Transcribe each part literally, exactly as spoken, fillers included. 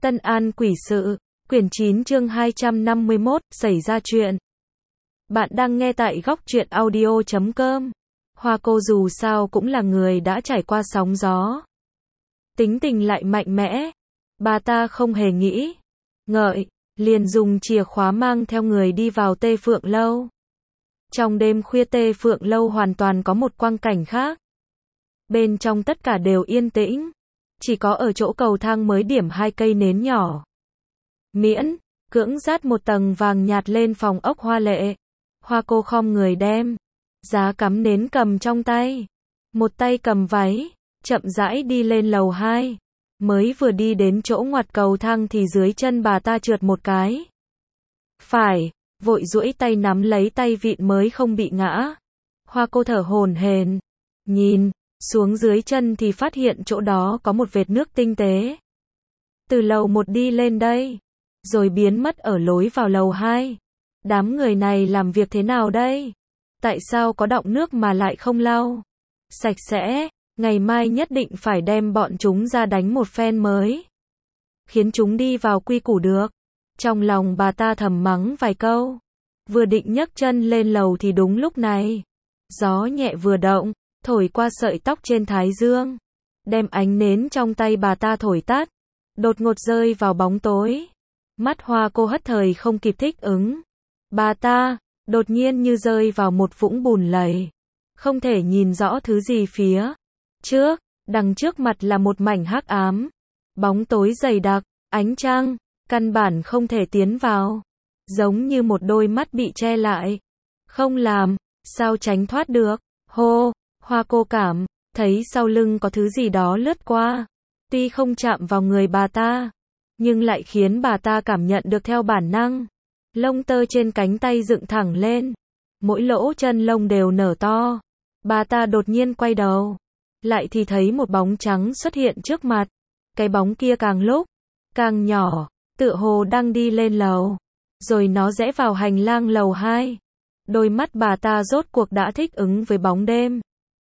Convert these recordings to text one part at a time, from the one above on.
Tân An quỷ sự, quyển chín chương hai trăm năm mươi mốt, xảy ra chuyện. Bạn đang nghe tại góc truyện audio chấm com. Hoa cô dù sao cũng là người đã trải qua sóng gió. Tính tình lại mạnh mẽ. Bà ta không hề nghĩ ngợi, liền dùng chìa khóa mang theo người đi vào Tê Phượng Lâu. Trong đêm khuya Tê Phượng Lâu hoàn toàn có một quang cảnh khác. Bên trong tất cả đều yên tĩnh. Chỉ có ở chỗ cầu thang mới điểm hai cây nến nhỏ. Miễn, cưỡng dát một tầng vàng nhạt lên phòng ốc hoa lệ. Hoa cô khom người đem giá cắm nến cầm trong tay. Một tay cầm váy, chậm rãi đi lên lầu hai. Mới vừa đi đến chỗ ngoặt cầu thang thì dưới chân bà ta trượt một cái. Phải, vội duỗi tay nắm lấy tay vịn mới không bị ngã. Hoa cô thở hổn hển, nhìn xuống dưới chân thì phát hiện chỗ đó có một vệt nước tinh tế. Từ lầu một đi lên đây, rồi biến mất ở lối vào lầu hai. Đám người này làm việc thế nào đây? Tại sao có đọng nước mà lại không lau sạch sẽ? Ngày mai nhất định phải đem bọn chúng ra đánh một phen mới khiến chúng đi vào quy củ được. Trong lòng bà ta thầm mắng vài câu, vừa định nhấc chân lên lầu thì đúng lúc này, gió nhẹ vừa động, thổi qua sợi tóc trên thái dương, đem ánh nến trong tay bà ta thổi tắt, đột ngột rơi vào bóng tối. Mắt Hoa cô hất thời không kịp thích ứng. Bà ta đột nhiên như rơi vào một vũng bùn lầy, không thể nhìn rõ thứ gì phía trước, đằng trước mặt là một mảnh hắc ám, bóng tối dày đặc, ánh trăng căn bản không thể tiến vào, giống như một đôi mắt bị che lại, không làm sao tránh thoát được. Hô, Hoa cô cảm thấy sau lưng có thứ gì đó lướt qua, tuy không chạm vào người bà ta, nhưng lại khiến bà ta cảm nhận được theo bản năng. Lông tơ trên cánh tay dựng thẳng lên, mỗi lỗ chân lông đều nở to. Bà ta đột nhiên quay đầu, lại thì thấy một bóng trắng xuất hiện trước mặt. Cái bóng kia càng lúc càng nhỏ, tựa hồ đang đi lên lầu, rồi nó rẽ vào hành lang lầu hai. Đôi mắt bà ta rốt cuộc đã thích ứng với bóng đêm.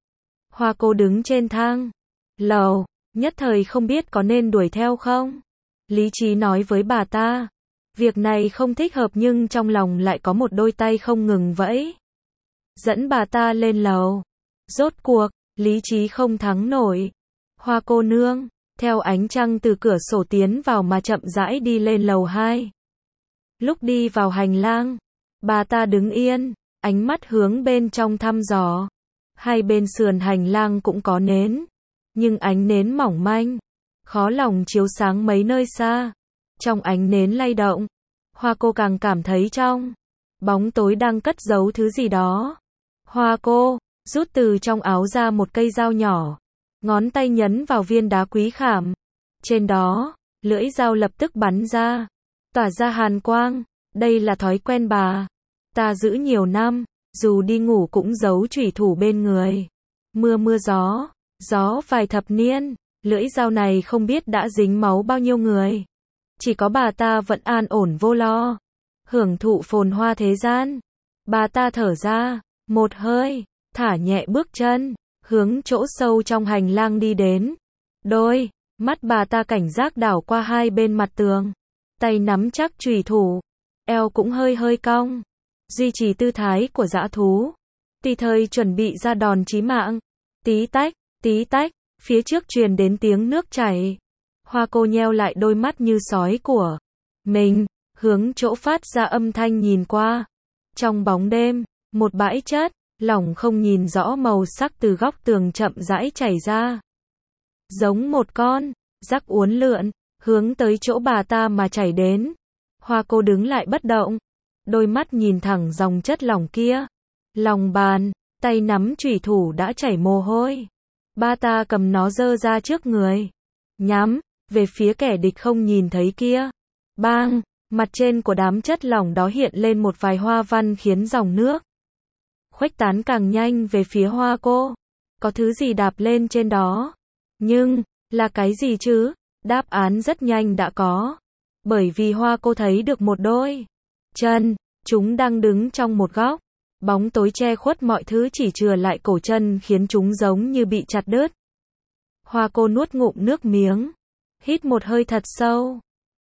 Hoa cô đứng trên thang lầu, nhất thời không biết có nên đuổi theo không. Lý trí nói với bà ta, việc này không thích hợp, nhưng trong lòng lại có một đôi tay không ngừng vẫy dẫn bà ta lên lầu. Rốt cuộc, lý trí không thắng nổi. Hoa cô nương theo ánh trăng từ cửa sổ tiến vào mà chậm rãi đi lên lầu hai. Lúc đi vào hành lang, bà ta đứng yên, ánh mắt hướng bên trong thăm dò. Hai bên sườn hành lang cũng có nến, nhưng ánh nến mỏng manh, khó lòng chiếu sáng mấy nơi xa. Trong ánh nến lay động, Hoa cô càng cảm thấy trong bóng tối đang cất giấu thứ gì đó. Hoa cô rút từ trong áo ra một cây dao nhỏ, ngón tay nhấn vào viên đá quý khảm. Trên đó, lưỡi dao lập tức bắn ra, tỏa ra hàn quang. Đây là thói quen bà ta giữ nhiều năm, dù đi ngủ cũng giấu chủy thủ bên người. Mưa mưa gió, gió vài thập niên, lưỡi dao này không biết đã dính máu bao nhiêu người. Chỉ có bà ta vẫn an ổn vô lo, hưởng thụ phồn hoa thế gian. Bà ta thở ra một hơi, thả nhẹ bước chân, hướng chỗ sâu trong hành lang đi đến. Đôi mắt bà ta cảnh giác đảo qua hai bên mặt tường, tay nắm chắc chùy thủ, eo cũng hơi hơi cong, duy trì tư thái của dã thú, tùy thời chuẩn bị ra đòn chí mạng. Tí tách, tí tách, phía trước truyền đến tiếng nước chảy. Hoa cô nheo lại đôi mắt như sói của mình, hướng chỗ phát ra âm thanh nhìn qua. Trong bóng đêm, một bãi chất lỏng không nhìn rõ màu sắc từ góc tường chậm rãi chảy ra, giống một con rắc uốn lượn, hướng tới chỗ bà ta mà chảy đến. Hoa cô đứng lại bất động, đôi mắt nhìn thẳng dòng chất lỏng kia. Lòng bàn tay nắm chủy thủ đã chảy mồ hôi. Bà ta cầm nó giơ ra trước người, nhắm về phía kẻ địch không nhìn thấy kia. Bang, mặt trên của đám chất lỏng đó hiện lên một vài hoa văn khiến dòng nước khuếch tán càng nhanh về phía Hoa cô. Có thứ gì đạp lên trên đó, nhưng là cái gì chứ? Đáp án rất nhanh đã có, bởi vì Hoa cô thấy được một đôi chân, chúng đang đứng trong một góc. Bóng tối che khuất mọi thứ, chỉ chừa lại cổ chân khiến chúng giống như bị chặt đứt. Hoa cô nuốt ngụm nước miếng, hít một hơi thật sâu,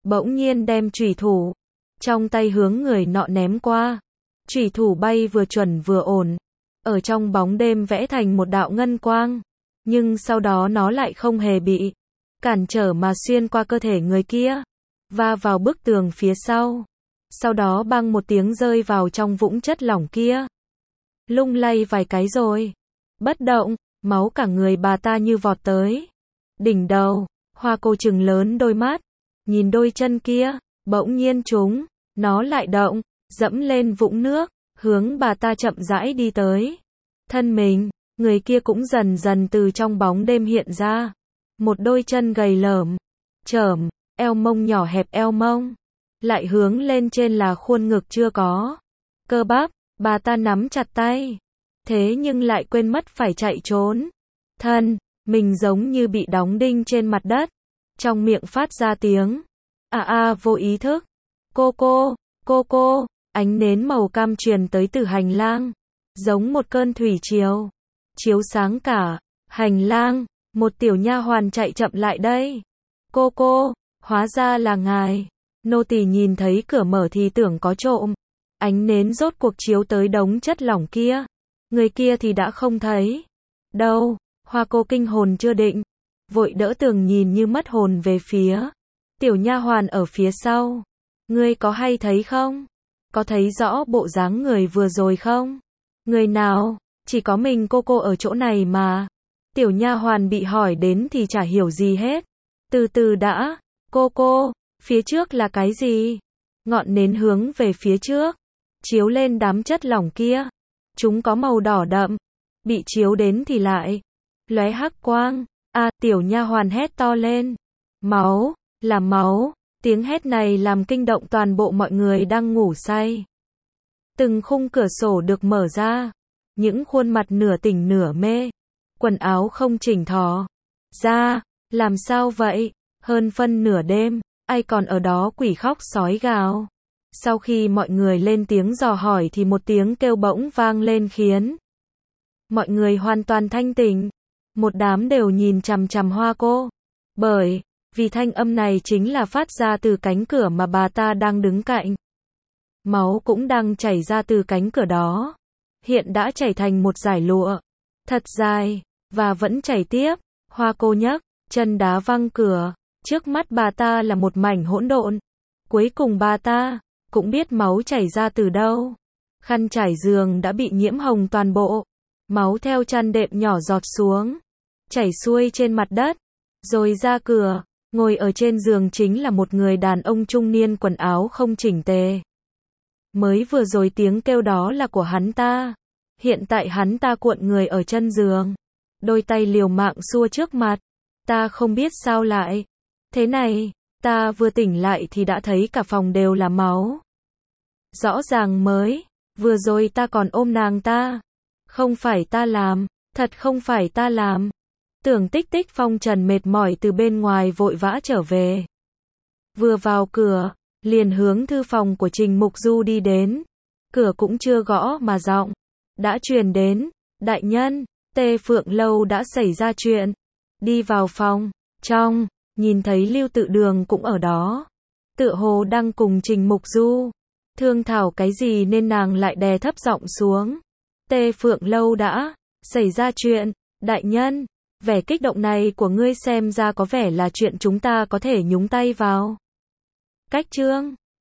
bỗng nhiên đem chủy thủ trong tay hướng người nọ ném qua. Chủy thủ bay vừa chuẩn vừa ổn, ở trong bóng đêm vẽ thành một đạo ngân quang, nhưng sau đó nó lại không hề bị cản trở mà xuyên qua cơ thể người kia, va vào bức tường phía sau. Sau đó bang một tiếng rơi vào trong vũng chất lỏng kia. Lung lay vài cái rồi bất động, máu cả người bà ta như vọt tới đỉnh đầu. Hoa cô trừng lớn đôi mắt, nhìn đôi chân kia, bỗng nhiên chúng nó lại động, dẫm lên vũng nước, hướng bà ta chậm rãi đi tới. Thân mình, người kia cũng dần dần từ trong bóng đêm hiện ra. Một đôi chân gầy lởm, chởm, eo mông nhỏ hẹp eo mông, lại hướng lên trên là khuôn ngực chưa có cơ bắp. Bà ta nắm chặt tay, thế nhưng lại quên mất phải chạy trốn. Thân mình giống như bị đóng đinh trên mặt đất, trong miệng phát ra tiếng a a vô ý thức. Cô cô, cô cô, ánh nến màu cam truyền tới từ hành lang, giống một cơn thủy triều, chiếu sáng cả hành lang. Một tiểu nha hoàn chạy chậm lại đây. Cô cô, hóa ra là ngài. Nô tỳ nhìn thấy cửa mở thì tưởng có trộm. Ánh nến rốt cuộc chiếu tới đống chất lỏng kia. Người kia thì đã không thấy đâu. Hoa cô kinh hồn chưa định, vội đỡ tường nhìn như mất hồn về phía tiểu nha hoàn ở phía sau. Ngươi có hay thấy không? Có thấy rõ bộ dáng người vừa rồi không? Người nào? Chỉ có mình cô cô ở chỗ này mà. Tiểu nha hoàn bị hỏi đến thì chả hiểu gì hết. Từ từ đã, cô cô, phía trước là cái gì? Ngọn nến hướng về phía trước, chiếu lên đám chất lỏng kia. Chúng có màu đỏ đậm, bị chiếu đến thì lại lóe hắc quang. A, tiểu nha hoàn hét to lên. Máu, là máu. Tiếng hét này làm kinh động toàn bộ mọi người đang ngủ say. Từng khung cửa sổ được mở ra, những khuôn mặt nửa tỉnh nửa mê, quần áo không chỉnh thò ra. Làm sao vậy? Hơn phân nửa đêm, ai còn ở đó quỷ khóc sói gào. Sau khi mọi người lên tiếng dò hỏi thì một tiếng kêu bỗng vang lên khiến mọi người hoàn toàn thanh tỉnh. Một đám đều nhìn chằm chằm Hoa cô, bởi vì thanh âm này chính là phát ra từ cánh cửa mà bà ta đang đứng cạnh. Máu cũng đang chảy ra từ cánh cửa đó, hiện đã chảy thành một dải lụa thật dài và vẫn chảy tiếp. Hoa cô nhấc chân đá văng cửa, trước mắt bà ta là một mảnh hỗn độn. Cuối cùng bà ta cũng biết máu chảy ra từ đâu. Khăn trải giường đã bị nhiễm hồng toàn bộ, máu theo chăn đệm nhỏ giọt xuống, chảy xuôi trên mặt đất, rồi ra cửa. Ngồi ở trên giường chính là một người đàn ông trung niên quần áo không chỉnh tề. Mới vừa rồi tiếng kêu đó là của hắn ta. Hiện tại hắn ta cuộn người ở chân giường, đôi tay liều mạng xua trước mặt. Ta không biết sao lại thế này, ta vừa tỉnh lại thì đã thấy cả phòng đều là máu. Rõ ràng mới vừa rồi ta còn ôm nàng ta. Không phải ta làm, thật không phải ta làm. Tưởng Tích Tích phong trần mệt mỏi từ bên ngoài vội vã trở về. Vừa vào cửa, liền hướng thư phòng của Trình Mục Du đi đến. Cửa cũng chưa gõ mà giọng đã truyền đến. Đại nhân, Tê Phượng Lâu đã xảy ra chuyện. Đi vào phòng trong, nhìn thấy Lưu Tự Đường cũng ở đó. Tựa hồ đang cùng Trình Mục Du thương thảo cái gì nên nàng lại đè thấp giọng xuống. Tê Phượng Lâu đã xảy ra chuyện. Đại nhân, vẻ kích động này của ngươi xem ra có vẻ là chuyện chúng ta có thể nhúng tay vào. Cách chương